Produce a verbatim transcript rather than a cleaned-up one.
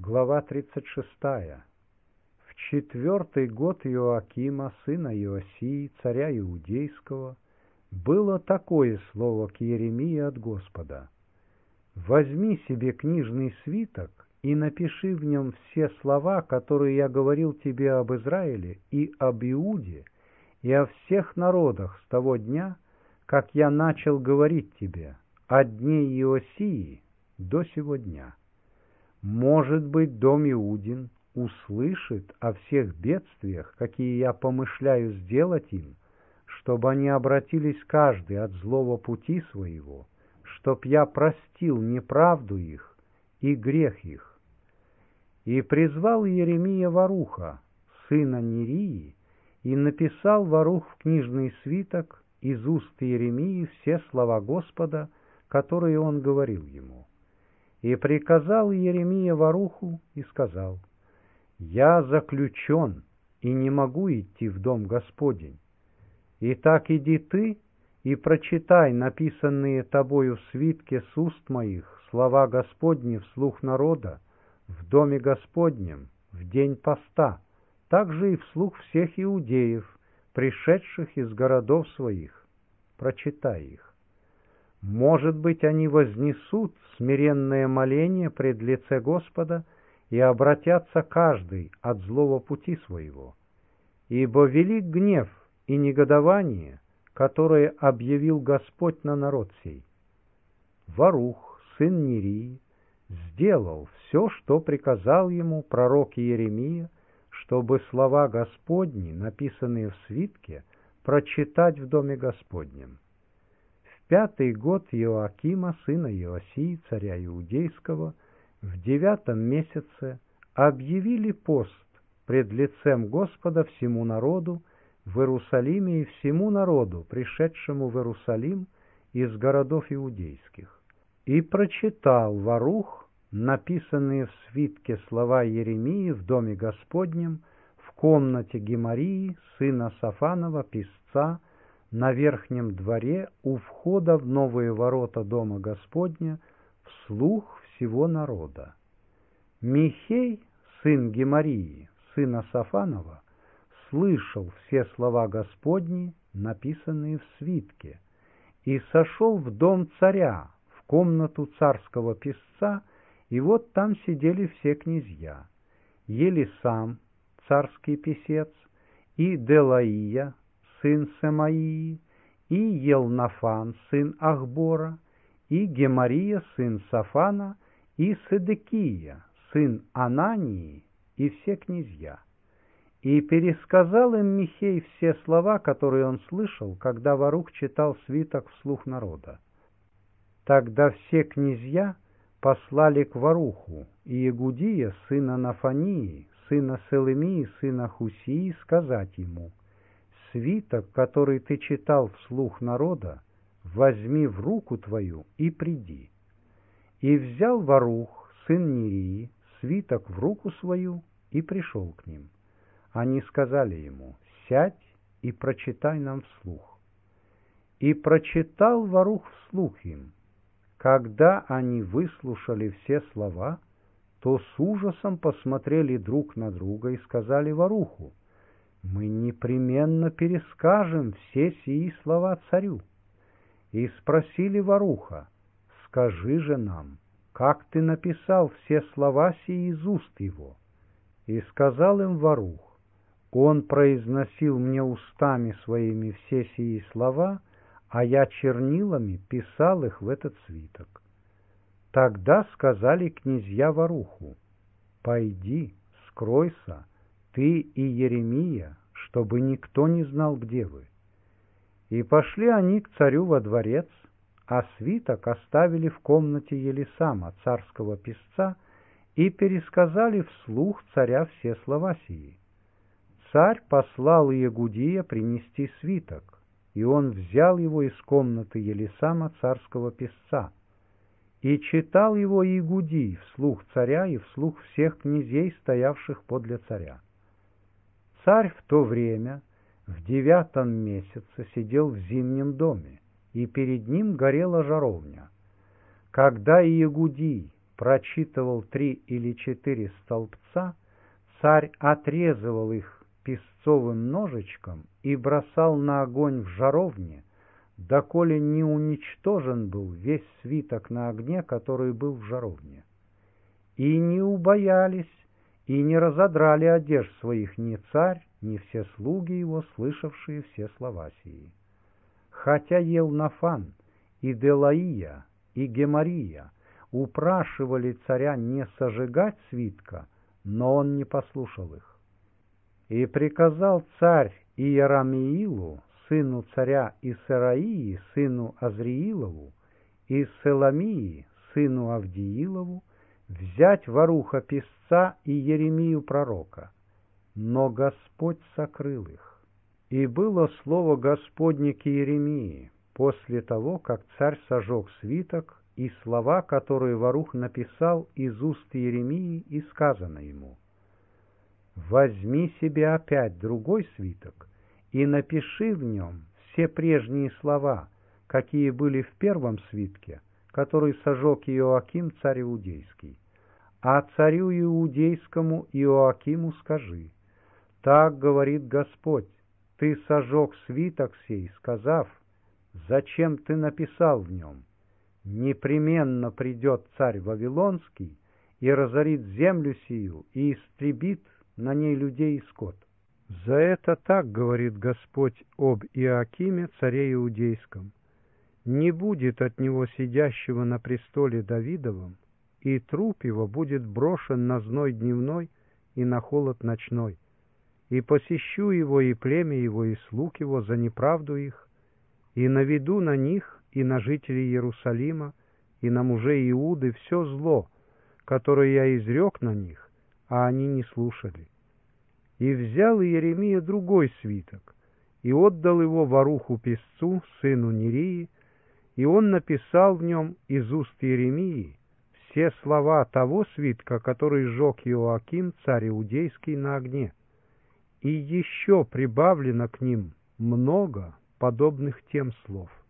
Глава тридцать шестая. В четвертый год Иоакима, сына Иосии, царя Иудейского, было такое слово к Иеремии от Господа: «Возьми себе книжный свиток и напиши в нем все слова, которые я говорил тебе об Израиле и об Иуде, и о всех народах с того дня, как я начал говорить тебе, от дней Иосии до сего дня. Может быть, дом Иудин услышит о всех бедствиях, какие я помышляю сделать им, чтобы они обратились каждый от злого пути своего, чтоб я простил неправду их и грех их». И призвал Иеремия Варуха, сына Нерии, и написал Варух в книжный свиток из уст Иеремии все слова Господа, которые он говорил ему. И приказал Иеремия Варуху и сказал: «Я заключен и не могу идти в дом Господень. Итак, иди ты и прочитай написанные тобою в свитке с уст моих слова Господни вслух народа в доме Господнем в день поста, также и вслух всех иудеев, пришедших из городов своих. Прочитай их. Может быть, они вознесут смиренное моление пред лице Господа и обратятся каждый от злого пути своего. Ибо велик гнев и негодование, которое объявил Господь на народ сей». Варух, сын Нерии, сделал все, что приказал ему пророк Иеремия, чтобы слова Господни, написанные в свитке, прочитать в доме Господнем. В пятый год Иоакима, сына Иосии, царя Иудейского, в девятом месяце объявили пост пред лицем Господа всему народу в Иерусалиме и всему народу, пришедшему в Иерусалим из городов иудейских. И прочитал Варух написанные в свитке слова Иеремии в доме Господнем в комнате Гемарии, сына Сафанова, писца, на верхнем дворе у входа в новые ворота дома Господня, вслух всего народа. Михей, сын Гемарии, сына Сафанова, слышал все слова Господни, написанные в свитке, и сошел в дом царя, в комнату царского писца, и вот там сидели все князья: Елисам, царский писец, и Делаия, сын Семаии, и Елнафан, сын Ахбора, и Гемария, сын Сафана, и Седекия, сын Анании, и все князья. И пересказал им Михей все слова, которые он слышал, когда Варух читал свиток вслух народа. Тогда все князья послали к Варуху, и Егудия, сына Нафании, сына Селемии, сына Хусии, сказать ему: «Свиток, который ты читал вслух народа, возьми в руку твою и приди». И взял Варух, сын Нерии, свиток в руку свою и пришел к ним. Они сказали ему: «Сядь и прочитай нам вслух». И прочитал Варух вслух им. Когда они выслушали все слова, то с ужасом посмотрели друг на друга и сказали Варуху: «Мы непременно перескажем все сии слова царю». И спросили Варуха: «Скажи же нам, как ты написал все слова сии из уст его?» И сказал им Варух: «Он произносил мне устами своими все сии слова, а я чернилами писал их в этот свиток». Тогда сказали князья Варуху: «Пойди, скройся, ты и Иеремия, чтобы никто не знал, где вы». И пошли они к царю во дворец, а свиток оставили в комнате Елисама, царского писца, и пересказали вслух царя все слова сии. Царь послал Иегудия принести свиток, и он взял его из комнаты Елисама, царского писца, и читал его Иегудий вслух царя и вслух всех князей, стоявших подле царя. Царь в то время в девятом месяце сидел в зимнем доме, и перед ним горела жаровня. Когда Иегудий прочитывал три или четыре столбца, царь отрезывал их песцовым ножичком и бросал на огонь в жаровне, доколе не уничтожен был весь свиток на огне, который был в жаровне. И не убоялись, и не разодрали одежд своих ни царь, ни все слуги его, слышавшие все слова сии. Хотя Елнафан и Делаия и Гемария упрашивали царя не сожигать свитка, но он не послушал их. И приказал царь Иерамиилу, сыну царя Исераии, сыну Азриилову, и Селамии, сыну Авдиилову, взять воруха песца и Еремию пророка, но Господь сокрыл их. И было слово Господне к Иеремии после того, как царь сожег свиток, и слова, которые ворух написал из уст Иеремии, и сказано ему: «Возьми себе опять другой свиток и напиши в нем все прежние слова, какие были в первом свитке, который сожег Иоаким царь Иудейский. А царю Иудейскому Иоакиму скажи: так говорит Господь, ты сожег свиток сей, сказав: зачем ты написал в нем? Непременно придет царь Вавилонский и разорит землю сию и истребит на ней людей и скот. За это так говорит Господь об Иоакиме царе Иудейском: не будет от него сидящего на престоле Давидовом, и труп его будет брошен на зной дневной и на холод ночной. И посещу его и племя его и слуг его за неправду их, и наведу на них и на жителей Иерусалима и на мужей Иуды все зло, которое я изрек на них, а они не слушали». И взял Иеремия другой свиток, и отдал его воруху песцу, сыну Нерии, и он написал в нем из уст Иеремии все слова того свитка, который сжег Иоаким, царь Иудейский, на огне. И еще прибавлено к ним много подобных тем слов.